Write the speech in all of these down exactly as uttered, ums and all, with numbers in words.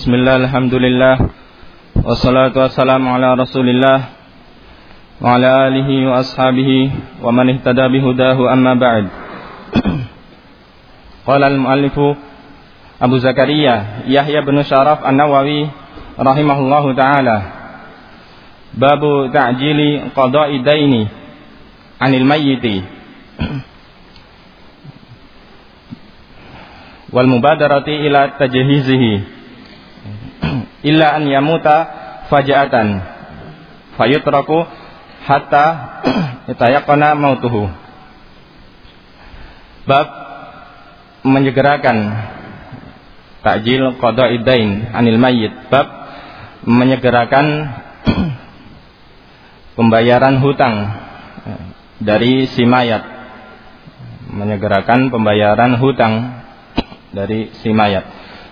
Bismillah, alhamdulillah, wassalatu wassalamu ala rasulillah wa ala alihi wa ashabihi wa man ihtada bihudahu, amma ba'd. Qala al-muallifu Abu Zakaria Yahya bin Syaraf An-Nawawi rahimahullahu ta'ala, babu ta'jili qada'i daini anil mayyiti wal mubadarati ila tajhizihi illa an yamuta faja'atan fayutraku hatta yatayaqqana mautuhu. Bab menyegerakan ta'jil qada'id dain anil mayyit, bab menyegerakan pembayaran hutang dari si mayat, menyegerakan pembayaran hutang dari si mayat.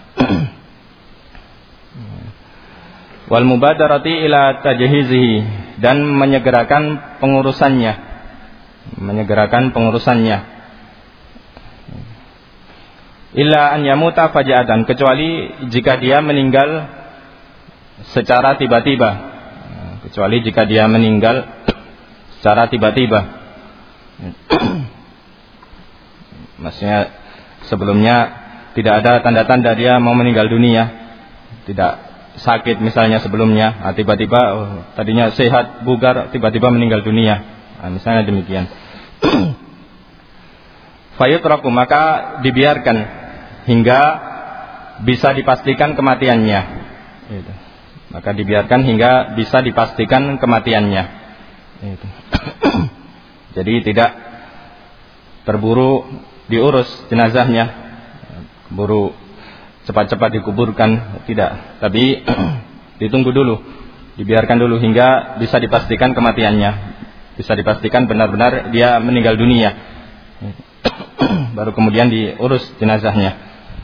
Wal mubadarati ila tajhizihi, dan menyegerakan pengurusannya, menyegerakan pengurusannya. Illa an yamuta faja'atan, kecuali jika dia meninggal secara tiba-tiba, kecuali jika dia meninggal secara tiba-tiba. Maksudnya sebelumnya tidak ada tanda-tanda dia mau meninggal dunia, tidak sakit misalnya sebelumnya, nah, tiba-tiba oh, tadinya sehat, bugar, tiba-tiba meninggal dunia, nah, misalnya demikian. Fayutraku, maka dibiarkan hingga bisa dipastikan kematiannya. Gitu. Maka dibiarkan hingga bisa dipastikan kematiannya. Gitu. Jadi tidak terburu diurus jenazahnya, buru cepat-cepat dikuburkan, tidak, tapi ditunggu dulu, dibiarkan dulu hingga bisa dipastikan kematiannya, bisa dipastikan benar-benar dia meninggal dunia, baru kemudian diurus jenazahnya.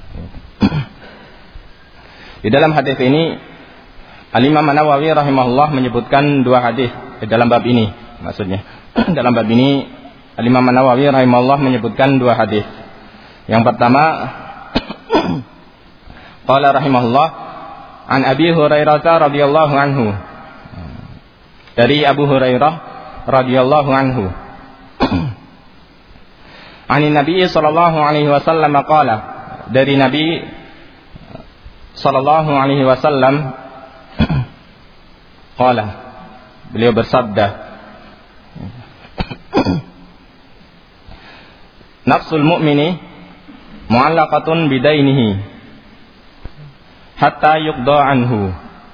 Di dalam hadis ini Al-Imam An-Nawawi rahimahullah menyebutkan dua hadis dalam bab ini, maksudnya dalam bab ini Al-Imam An-Nawawi rahimahullah menyebutkan dua hadis. Yang pertama, qala rahimahullah an Abi Hurairah radhiyallahu anhu, dari Abu Hurairah radhiyallahu anhu, anin Nabi sallallahu alaihi wasallam qala, dari Nabi sallallahu alaihi wasallam qala, beliau bersabda, nafsul mu'mini mu'allaqatun bidainihi hatta yuqda anhu.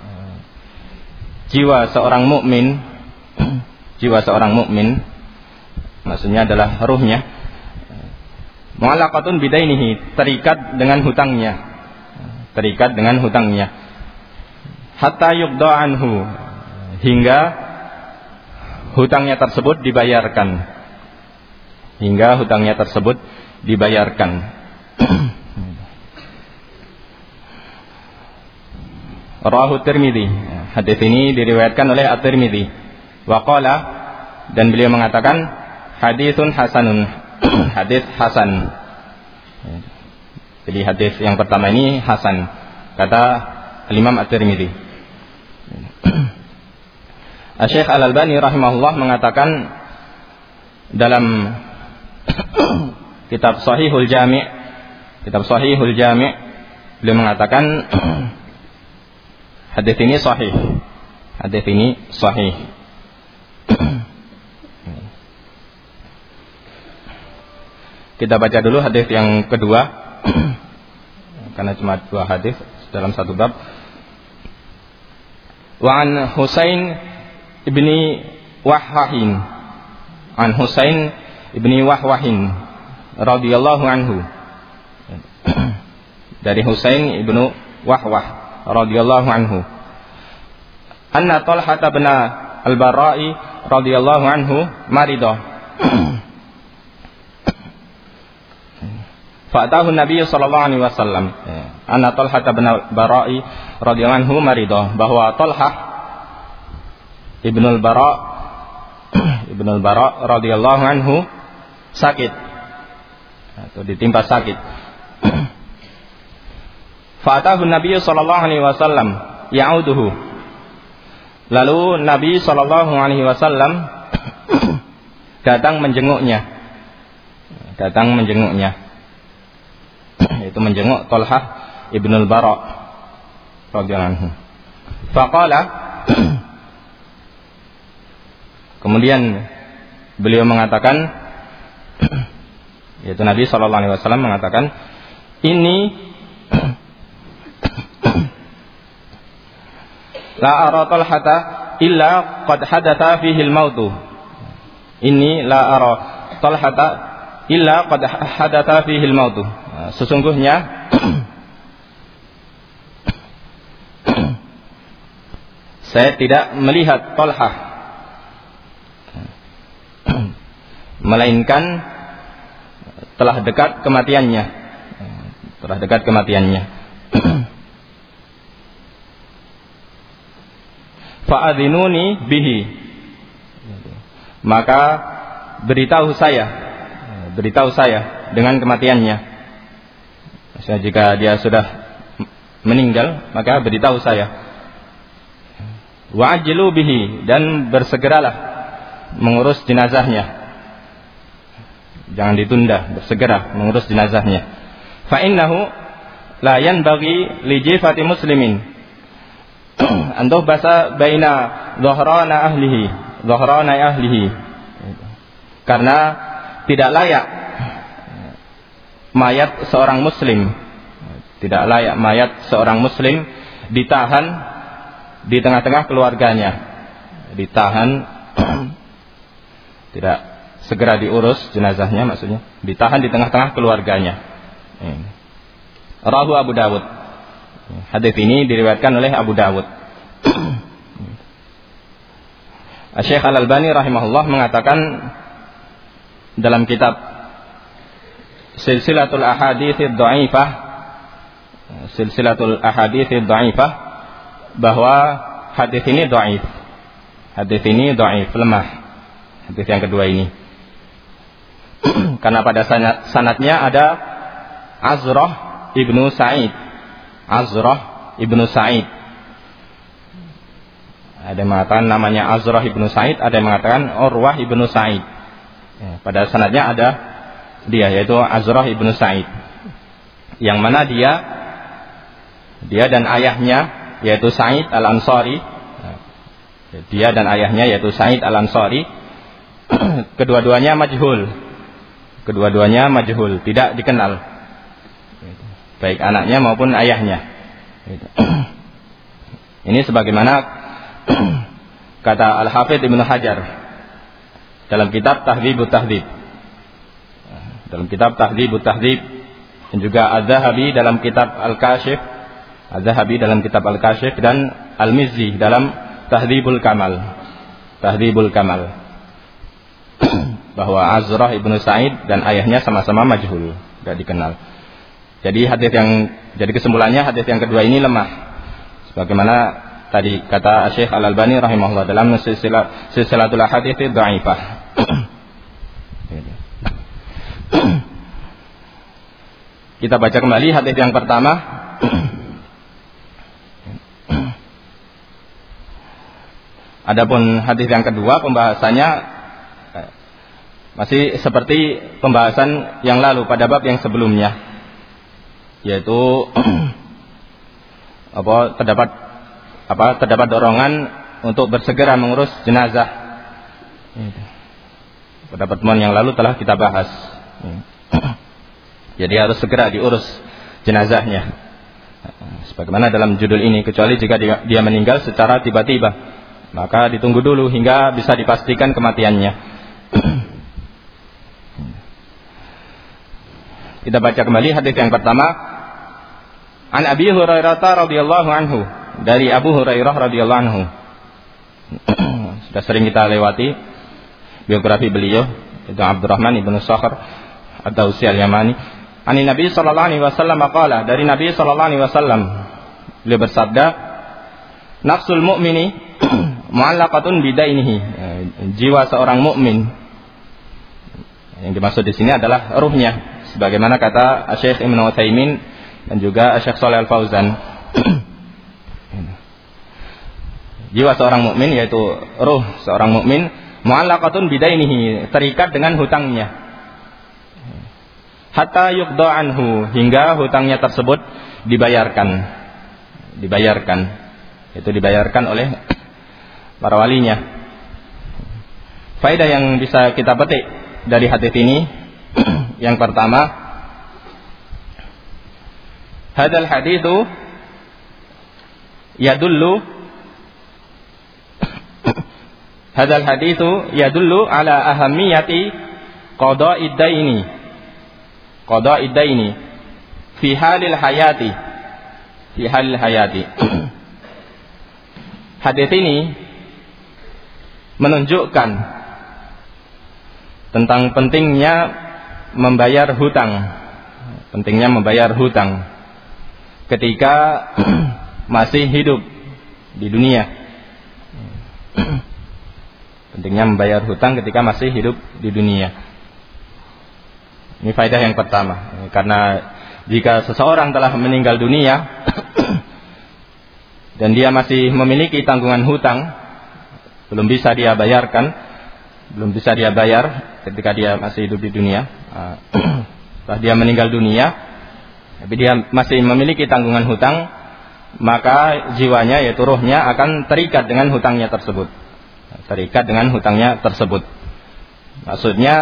Jiwa seorang mukmin, jiwa seorang mukmin maksudnya adalah ruhnya, mu'allaqatun bidainihi, terikat dengan hutangnya, terikat dengan hutangnya, hatta yuqda anhu, hingga hutangnya tersebut dibayarkan, hingga hutangnya tersebut dibayarkan. Rawahu Tirmidzi, hadis ini diriwayatkan oleh At-Tirmidzi. Wa qala, dan beliau mengatakan hadisun hasanun, hadis hasan. Jadi hadis yang pertama ini hasan, kata Imam At-Tirmidzi. Syekh Al-Albani rahimahullah mengatakan dalam kitab Sahihul Jami', kitab Sahihul Jami', beliau mengatakan hadis ini sahih, hadis ini sahih. Kita baca dulu hadis yang kedua, karena cuma dua hadis dalam satu bab. Wa an Husain ibni Wahwahin, an Husain ibni Wahwahin radhiyallahu anhu, dari Husain ibnu Wahwah radhiyallahu anhu, anna Talhah bin al-Bara'i radhiyallahu anhu maridah, fa'atahu Nabi sallallahu alaihi wasallam, anna Talhah bin al-Bara'i radhiyallahu anhu maridah, bahwa Talhah ibnu al-Bara' ibnu al-Bara' radhiyallahu anhu sakit atau ditimpa sakit. Fa'atahu Nabi sallallahu alaihi wasallam ya'uduhu. Lalu Nabi sallallahu alaihi wasallam datang menjenguknya. Datang menjenguknya. Itu menjenguk Talhah ibnul Bara radhiyallahu anhu. Faqala, kemudian beliau mengatakan, yaitu Nabi sallallahu alaihi wasallam mengatakan, ini la ara Talhata illa qad hadatha fihi al-mautu. Ini la ara Talhata illa qad hadatha fihi al-mautu. Sesungguhnya saya tidak melihat Talhah, melainkan telah dekat kematiannya. Telah dekat kematiannya. Fa'adhinuni bihi. Maka beritahu saya, beritahu saya dengan kematiannya. Maksudnya jika dia sudah meninggal, maka beritahu saya. Wa'ajlu bihi, dan bersegeralah mengurus jenazahnya. Jangan ditunda, bersegera mengurus jenazahnya. Fa innahu la yanbaghi li jifati muslimin an tuhbasa baina dhahrana ahlihi, dhahrana ahlihi. Karena tidak layak mayat seorang muslim, tidak layak mayat seorang muslim ditahan di tengah-tengah keluarganya, ditahan tidak segera diurus jenazahnya, maksudnya ditahan di tengah-tengah keluarganya. Rawahu Abu Dawud. Hadis ini diriwayatkan oleh Abu Dawud. Syekh Al-Albani rahimahullah mengatakan dalam kitab Silsilatul Ahadits Dhaifah, Silsilatul Ahadits Dhaifah, bahwa hadis ini dhaif. Hadis ini dhaif, lemah. Hadis yang kedua ini. Karena pada sanadnya ada Azrah ibnu Sa'id. Azrah ibnu Sa'id. Ada yang mengatakan namanya Azrah ibnu Sa'id, ada yang mengatakan Urwah ibnu Sa'id. Ya, pada sanadnya ada dia, yaitu Azrah ibnu Sa'id. Yang mana dia dia dan ayahnya yaitu Sa'id Al-Ansari. Dia dan ayahnya yaitu Sa'id Al-Ansari. Kedua-duanya majhul. Kedua-duanya majhul, tidak dikenal. Baik anaknya maupun ayahnya. Ini sebagaimana kata Al-Hafidz Ibnu Hajar dalam kitab Tahdzibut Tahdzib. Dalam kitab Tahdzibut Tahdzib, dan juga Az-Zahabi dalam kitab Al-Kashif, Az-Zahabi dalam kitab Al-Kashif, dan Al-Mizzi dalam Tahdzibul Kamal. Tahdzibul Kamal. Bahwa Azrah ibnu Sa'id dan ayahnya sama-sama majhul, tidak dikenal. Jadi hadis yang jadi kesimpulannya hadis yang kedua ini lemah. Sebagaimana tadi kata Syekh Al-Albani rahimahullah dalam silsilah Silsilatul Ahadits Dhaifah. Kita baca kembali hadis yang pertama. Adapun hadis yang kedua pembahasannya masih seperti pembahasan yang lalu pada bab yang sebelumnya, yaitu apa terdapat apa terdapat dorongan untuk bersegera mengurus jenazah. Pada pertemuan yang lalu telah kita bahas. Jadi harus segera diurus jenazahnya. Sebagaimana dalam judul ini, kecuali jika dia, dia meninggal secara tiba-tiba, maka ditunggu dulu hingga bisa dipastikan kematiannya. Kita baca kembali hadis yang pertama. An Abi Hurairah radhiyallahu anhu, dari Abu Hurairah radhiyallahu anhu. Sudah sering kita lewati biografi beliau, itu Abdurrahman ibnu Sakhr Ad-Dawsi Al-Yamani. Ani Nabi sallallahu alaihi wasallam qala, dari Nabi sallallahu alaihi wasallam beliau bersabda, nafsul mu'mini mu'allaqatun bidainihi. Jiwa seorang mukmin, yang dimaksud di sini adalah ruhnya, sebagaimana kata Syekh Ibnu Utsaimin dan juga Syekh Shalih Al-Fauzan. Jiwa seorang mukmin, yaitu ruh seorang mukmin, mu'allaqatun bidainihi, terikat dengan hutangnya. Hatta yuqda anhu, hingga hutangnya tersebut dibayarkan. Dibayarkan. Itu dibayarkan oleh para walinya. Faedah yang bisa kita petik dari hadis ini, yang pertama, hadal haditsu yadullu hadal haditsu yadullu ala ahammiyati qada'id daini qada'id daini fi halil hayati fi halil hayati. Hadis ini menunjukkan tentang pentingnya membayar hutang, pentingnya membayar hutang ketika masih hidup di dunia. Pentingnya membayar hutang ketika masih hidup di dunia. Ini faedah yang pertama. Karena jika seseorang telah meninggal dunia dan dia masih memiliki tanggungan hutang, belum bisa dia bayarkan, belum bisa dia bayar ketika dia masih hidup di dunia. Setelah dia meninggal dunia, tapi dia masih memiliki tanggungan hutang, maka jiwanya, yaitu ruhnya, akan terikat dengan hutangnya tersebut. Terikat dengan hutangnya tersebut. Maksudnya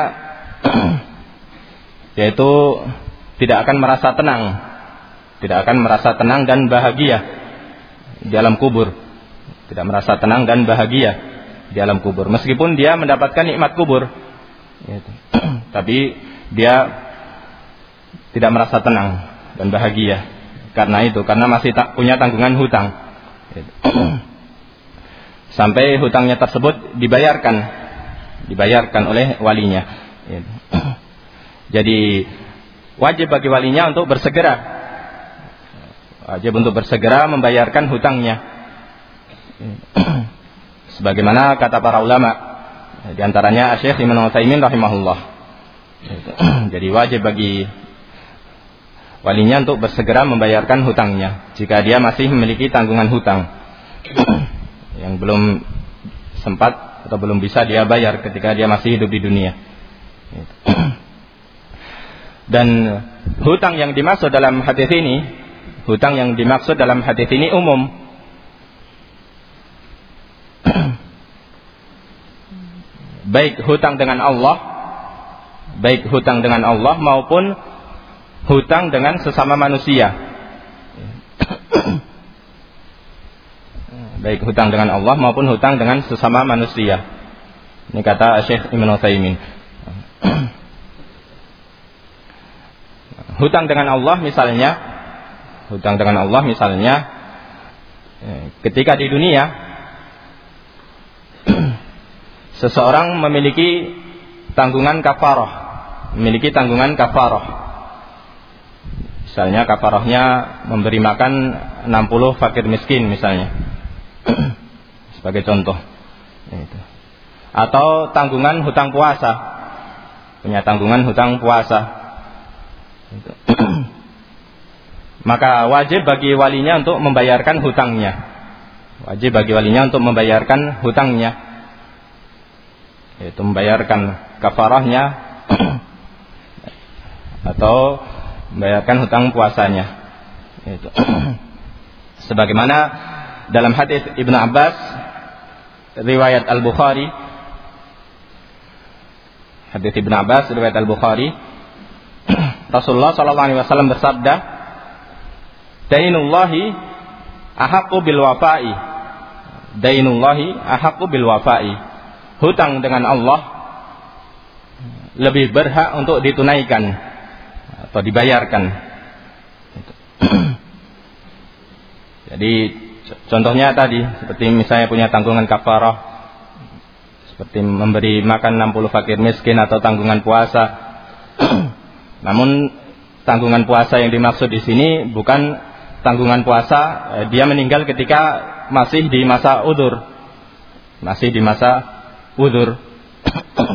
yaitu tidak akan merasa tenang, tidak akan merasa tenang dan bahagia di alam kubur, tidak merasa tenang dan bahagia di alam kubur, meskipun dia mendapatkan nikmat kubur, tapi dia tidak merasa tenang dan bahagia karena itu, karena masih tak punya tanggungan hutang. Sampai hutangnya tersebut dibayarkan, dibayarkan oleh walinya. Jadi wajib bagi walinya untuk bersegera, wajib untuk bersegera membayarkan hutangnya. Sebagaimana kata para ulama, di antaranya Syekh Ibnu Utsaimin rahimahullah. Jadi wajib bagi walinya untuk bersegera membayarkan hutangnya jika dia masih memiliki tanggungan hutang yang belum sempat atau belum bisa dia bayar ketika dia masih hidup di dunia. Dan hutang yang dimaksud dalam hadis ini, hutang yang dimaksud dalam hadis ini umum. Baik hutang dengan Allah, baik hutang dengan Allah maupun hutang dengan sesama manusia. Baik hutang dengan Allah maupun hutang dengan sesama manusia. Ini kata Syekh Ibnu Utsaimin. Hutang dengan Allah misalnya, hutang dengan Allah misalnya, ketika di dunia seseorang memiliki tanggungan kafarah, memiliki tanggungan kafarah. Misalnya kafarahnya memberi makan enam puluh fakir miskin misalnya. Sebagai contoh. Atau tanggungan hutang puasa, punya tanggungan hutang puasa. Maka wajib bagi walinya untuk membayarkan hutangnya. Wajib bagi walinya untuk membayarkan hutangnya, yaitu membayarkan kafarahnya atau membayarkan hutang puasanya. Itu. Sebagaimana dalam hadis Ibnu Abbas riwayat Al-Bukhari, hadis Ibnu Abbas riwayat Al-Bukhari, Rasulullah sallallahu alaihi wasallam bersabda, "Dainullahi ahaqqu bil wafa'i." Dainullahi ahaqqu bil wafa'i. Hutang dengan Allah lebih berhak untuk ditunaikan atau dibayarkan. Jadi contohnya tadi, seperti misalnya punya tanggungan kafarah, seperti memberi makan enam puluh fakir miskin atau tanggungan puasa. Namun tanggungan puasa yang dimaksud di sini bukan tanggungan puasa dia meninggal ketika masih di masa udzur, masih di masa udzur.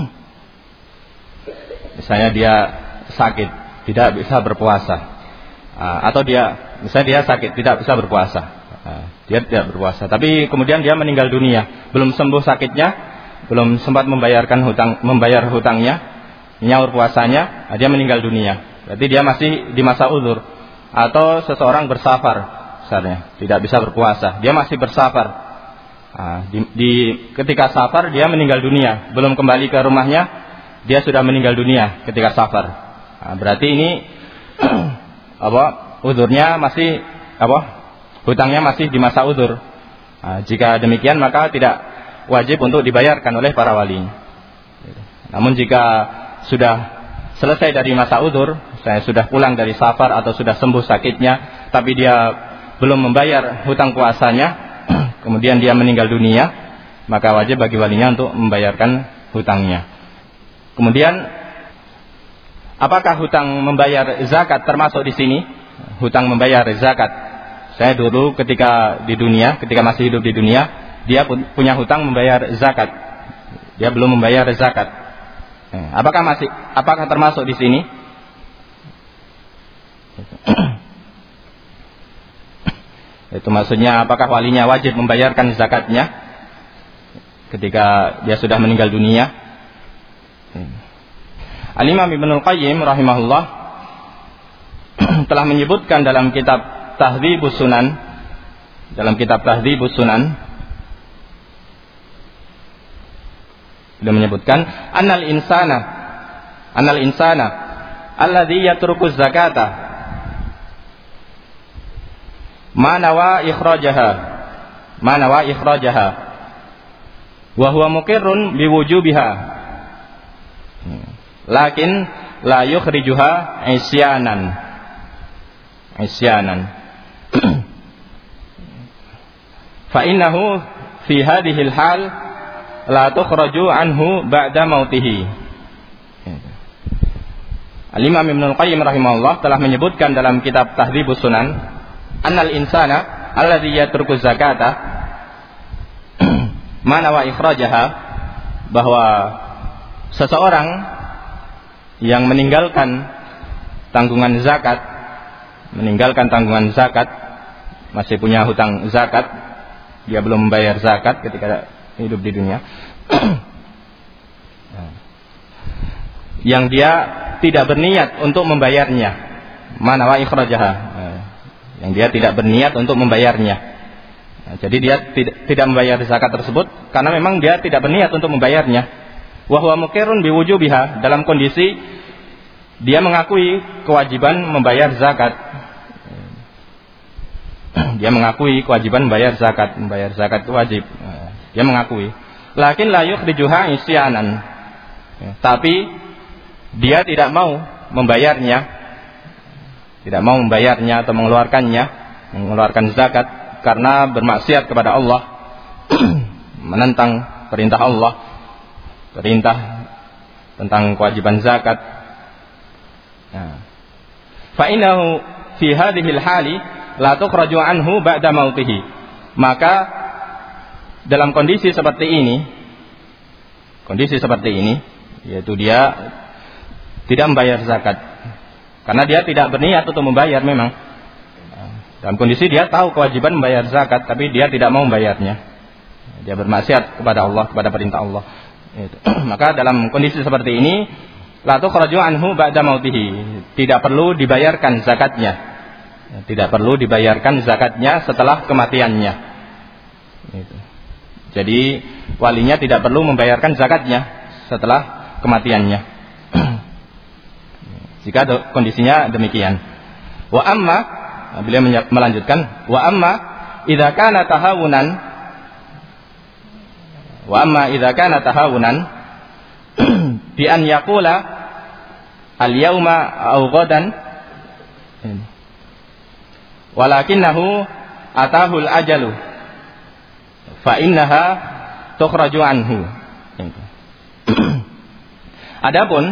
Misalnya dia sakit, tidak bisa berpuasa, atau dia misalnya dia sakit tidak bisa berpuasa, dia tidak berpuasa, tapi kemudian dia meninggal dunia, belum sembuh sakitnya, belum sempat membayarkan hutang, membayar hutangnya, nyaur puasanya, dia meninggal dunia, berarti dia masih di masa uzur. Atau seseorang bersafar, misalnya tidak bisa berpuasa, dia masih bersafar, di, di ketika safar dia meninggal dunia, belum kembali ke rumahnya, dia sudah meninggal dunia ketika safar, berarti ini apa uzurnya masih apa hutangnya masih di masa uzur. Nah, jika demikian maka tidak wajib untuk dibayarkan oleh para wali. Namun jika sudah selesai dari masa uzur, saya sudah pulang dari safar atau sudah sembuh sakitnya, tapi dia belum membayar hutang puasanya, kemudian dia meninggal dunia, maka wajib bagi walinya untuk membayarkan hutangnya. Kemudian apakah hutang membayar zakat termasuk di sini? Hutang membayar zakat. Saya dulu ketika di dunia, ketika masih hidup di dunia, dia punya hutang membayar zakat. Dia belum membayar zakat. Apakah masih apakah termasuk di sini? Itu maksudnya apakah walinya wajib membayarkan zakatnya ketika dia sudah meninggal dunia? Al-Imam Ibnul Qayyim rahimahullah telah menyebutkan dalam kitab Tahdhibus Sunan, dalam kitab Tahdhibus Sunan, beliau menyebutkan annal insana annal insana alladhi yatruku zakata ma nawa ikhrajaha ma nawa ikhrajaha wa huwa muqirrun biwujubiha lakin la yukhrijuha isyanan isyanan fa innahu fi hadhihi al-hal la tukhraju anhu ba'da mautihi. Al-Imam Ibnul Qayyim rahimahullah telah menyebutkan dalam kitab Tahdhibus Sunan annal insana alladhi yatruku zakata mana wa ikhrajaha, bahwa seseorang yang meninggalkan tanggungan zakat, meninggalkan tanggungan zakat, masih punya hutang zakat, dia belum membayar zakat ketika hidup di dunia, yang dia tidak berniat untuk membayarnya, mana wa ikhrajaha, yang dia tidak berniat untuk membayarnya. Jadi dia tidak, tidak membayar zakat tersebut karena memang dia tidak berniat untuk membayarnya. Wa huwa muqirrun biwujubiha, dalam kondisi dia mengakui kewajiban membayar zakat. Dia mengakui kewajiban membayar zakat, membayar zakat itu wajib. Dia mengakui. Lakin la yukhrijuha isyanan. Tapi dia tidak mau membayarnya. Tidak mau membayarnya atau mengeluarkannya, mengeluarkan zakat karena bermaksiat kepada Allah, menentang perintah Allah, perintah tentang kewajiban zakat. Nah, fa innahu fi hadhihi al-hali la tukhraju anhu ba'da mautihi. Maka dalam kondisi seperti ini, kondisi seperti ini, yaitu dia tidak membayar zakat karena dia tidak berniat untuk membayar memang. Dalam kondisi dia tahu kewajiban membayar zakat, tapi dia tidak mau membayarnya. Dia bermaksiat kepada Allah, kepada perintah Allah. Maka dalam kondisi seperti ini, la tukhraju anhu ba'da mautihi, tidak perlu dibayarkan zakatnya. Tidak perlu dibayarkan zakatnya setelah kematiannya. Jadi walinya tidak perlu membayarkan zakatnya setelah kematiannya. Jika kondisinya demikian. Wa amma, beliau melanjutkan, wa amma idza kana tahawunan wa amma idza kana tahawunan bi an yaqula al yauma aw ghadan walakinahu atahu al ajalu fa innaha tukhraju anhu. Adapun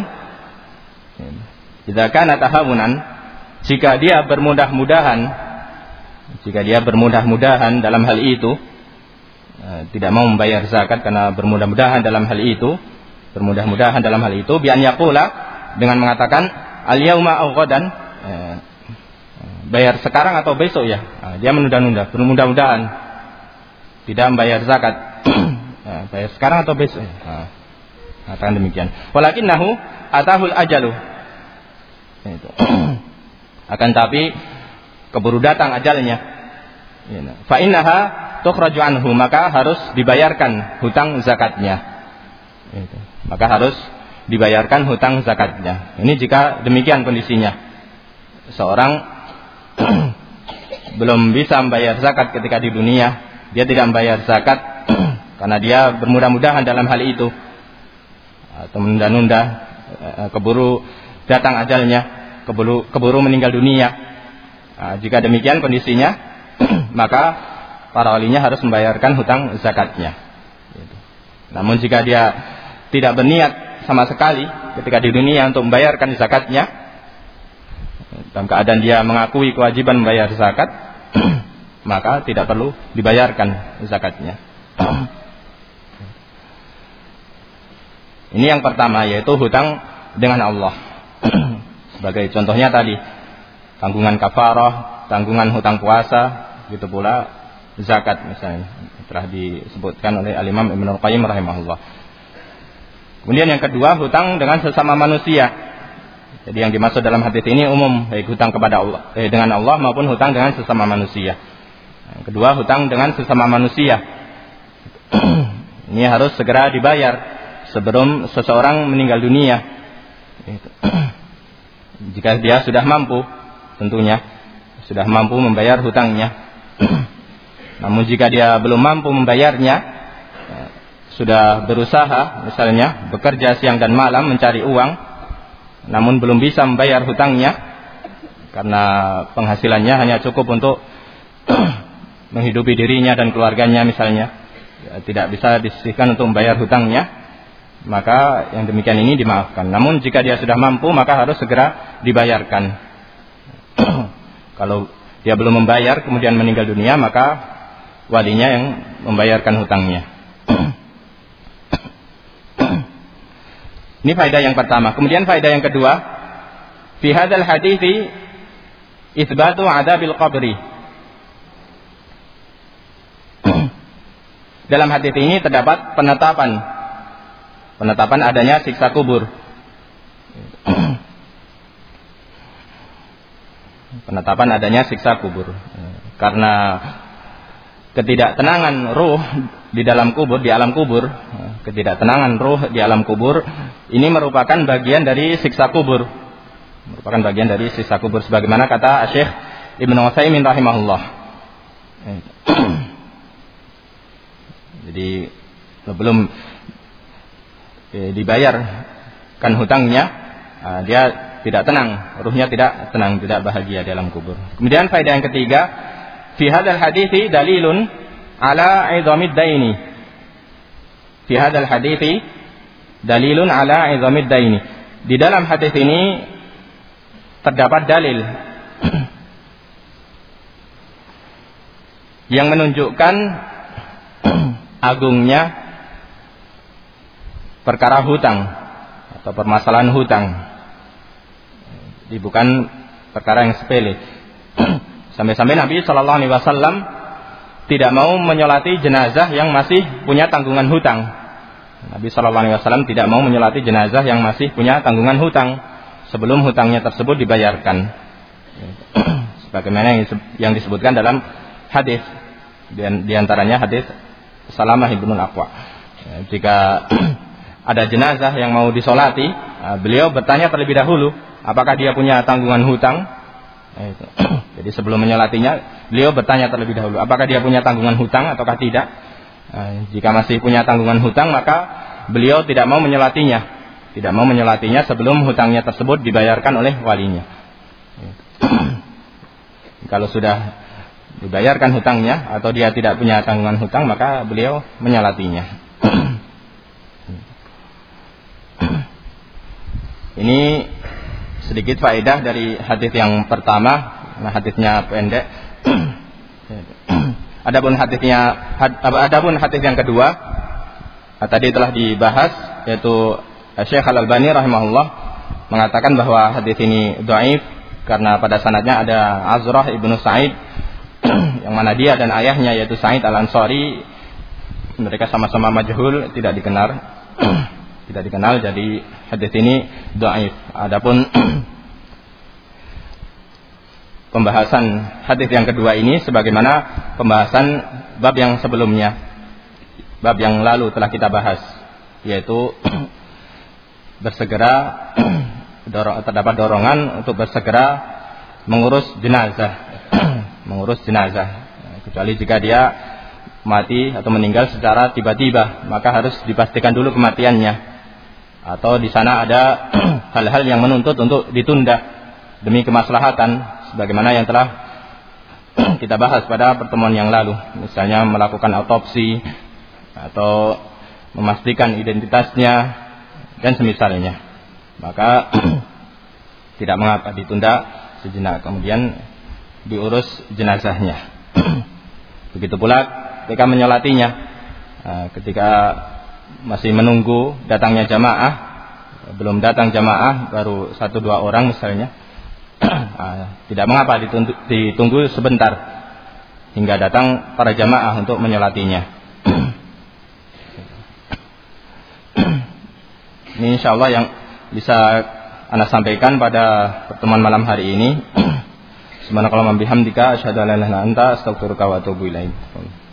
idza kana tahawunan, jika dia bermudah-mudahan, jika dia bermudah-mudahan dalam hal itu, tidak mau membayar zakat karena bermudah-mudahan dalam hal itu, bermudah-mudahan dalam hal itu, bi an yaqula, dengan mengatakan al yauma aw ghadan, bayar sekarang atau besok ya, nah, dia menunda-nunda, bermudah-mudahan tidak membayar zakat. Nah, bayar sekarang atau besok ya, nah, katakan demikian. Walakinnahu atahul ajalu, itu. Akan tapi keburu datang ajalnya. Fa innaha tukhraju anhu, maka harus dibayarkan hutang zakatnya. Itu. Maka harus dibayarkan hutang zakatnya. Ini jika demikian kondisinya. Seorang belum bisa membayar zakat ketika di dunia, dia tidak membayar zakat karena dia bermudah-mudahan dalam hal itu, atau menunda-nunda, keburu datang ajalnya, keburu keburu meninggal dunia. Nah, jika demikian kondisinya, maka para walinya harus membayarkan hutang zakatnya. Namun jika dia tidak berniat sama sekali ketika di dunia untuk membayarkan zakatnya, dalam keadaan dia mengakui kewajiban membayar zakat, maka tidak perlu dibayarkan zakatnya. Ini yang pertama, yaitu hutang dengan Allah. Sebagai contohnya tadi, tanggungan kafarah, tanggungan hutang puasa, gitu pula zakat misalnya, telah disebutkan oleh Al-Imam Ibnu Qayyim rahimahullah. Kemudian yang kedua, hutang dengan sesama manusia. Jadi yang dimaksud dalam hadis ini umum, baik hutang kepada Allah, eh, dengan Allah maupun hutang dengan sesama manusia. Yang kedua, hutang dengan sesama manusia. Ini harus segera dibayar sebelum seseorang meninggal dunia. Jika dia sudah mampu, tentunya sudah mampu membayar hutangnya. Namun jika dia belum mampu membayarnya, sudah berusaha misalnya bekerja siang dan malam mencari uang, namun belum bisa membayar hutangnya karena penghasilannya hanya cukup untuk menghidupi dirinya dan keluarganya misalnya, tidak bisa disisihkan untuk membayar hutangnya, maka yang demikian ini dimaafkan. Namun jika dia sudah mampu, maka harus segera dibayarkan. Kalau dia belum membayar kemudian meninggal dunia, maka walinya yang membayarkan hutangnya. Ini faedah yang pertama. Kemudian faedah yang kedua, fi hadzal hadithi itsbatu adabil qabri. Dalam hadis ini terdapat penetapan penetapan adanya siksa kubur. Penetapan adanya siksa kubur. Karena ketidaktenangan ruh di dalam kubur, di alam kubur, ketidaktenangan ruh di alam kubur ini merupakan bagian dari siksa kubur, merupakan bagian dari siksa kubur, sebagaimana kata Syekh Ibnu Utsaimin rahimahullah. Jadi sebelum eh, dibayarkan hutangnya, dia tidak tenang, ruhnya tidak tenang, tidak bahagia di alam kubur. Kemudian faedah yang ketiga, fi hadzal hadithi dalilun ala 'idhamid daini. Fi hadzal hadithi dalilun ala 'idhamid daini. Di dalam hadis ini terdapat dalil yang menunjukkan agungnya perkara hutang atau permasalahan hutang. Ini bukan perkara yang sepele. Sampai-sampai Nabi Shallallahu Alaihi Wasallam tidak mau menyolati jenazah yang masih punya tanggungan hutang. Nabi Shallallahu Alaihi Wasallam tidak mau menyolati jenazah yang masih punya tanggungan hutang sebelum hutangnya tersebut dibayarkan. Sebagaimana yang disebutkan dalam hadis, di antaranya hadis Salamah ibnul Aqwa. Jika ada jenazah yang mau disolati, beliau bertanya terlebih dahulu, apakah dia punya tanggungan hutang? Jadi sebelum menyolatinya, beliau bertanya terlebih dahulu, apakah dia punya tanggungan hutang ataukah tidak? Jika masih punya tanggungan hutang, maka beliau tidak mau menyolatinya, tidak mau menyolatinya sebelum hutangnya tersebut dibayarkan oleh walinya. Kalau sudah dibayarkan hutangnya atau dia tidak punya tanggungan hutang, maka beliau menyolatinya. Ini sedikit faedah dari hadis yang pertama. Nah, hadisnya pendek. Adapun hadisnya adapun hadis yang kedua, tadi telah dibahas, yaitu Syekh Al-Albani rahimahullah mengatakan bahwa hadis ini dhaif karena pada sanadnya ada Azrah ibnu Sa'id yang mana dia dan ayahnya yaitu Sa'id al-Ansari, mereka sama-sama majhul, tidak dikenal tidak dikenal jadi hadis ini dhaif. Adapun pembahasan hadis yang kedua ini sebagaimana pembahasan bab yang sebelumnya, bab yang lalu telah kita bahas, yaitu bersegera dorong, terdapat dorongan untuk bersegera mengurus jenazah mengurus jenazah, kecuali jika dia mati atau meninggal secara tiba-tiba, maka harus dipastikan dulu kematiannya, atau di sana ada hal-hal yang menuntut untuk ditunda demi kemaslahatan, sebagaimana yang telah kita bahas pada pertemuan yang lalu, misalnya melakukan autopsi atau memastikan identitasnya dan semisalnya, maka tidak mengapa ditunda sejenak, kemudian diurus jenazahnya. Begitu pula ketika menyolatinya, ketika masih menunggu datangnya jamaah, belum datang jamaah, baru satu dua orang misalnya, tidak mengapa ditunggu, ditunggu sebentar hingga datang para jamaah untuk menyolatinya. Ini insyaallah yang bisa Anda sampaikan pada pertemuan malam hari ini. Subhanakallahumma bihamdika asyhadu an la ilaha illa anta astaghfiruka wa atubu ilaik.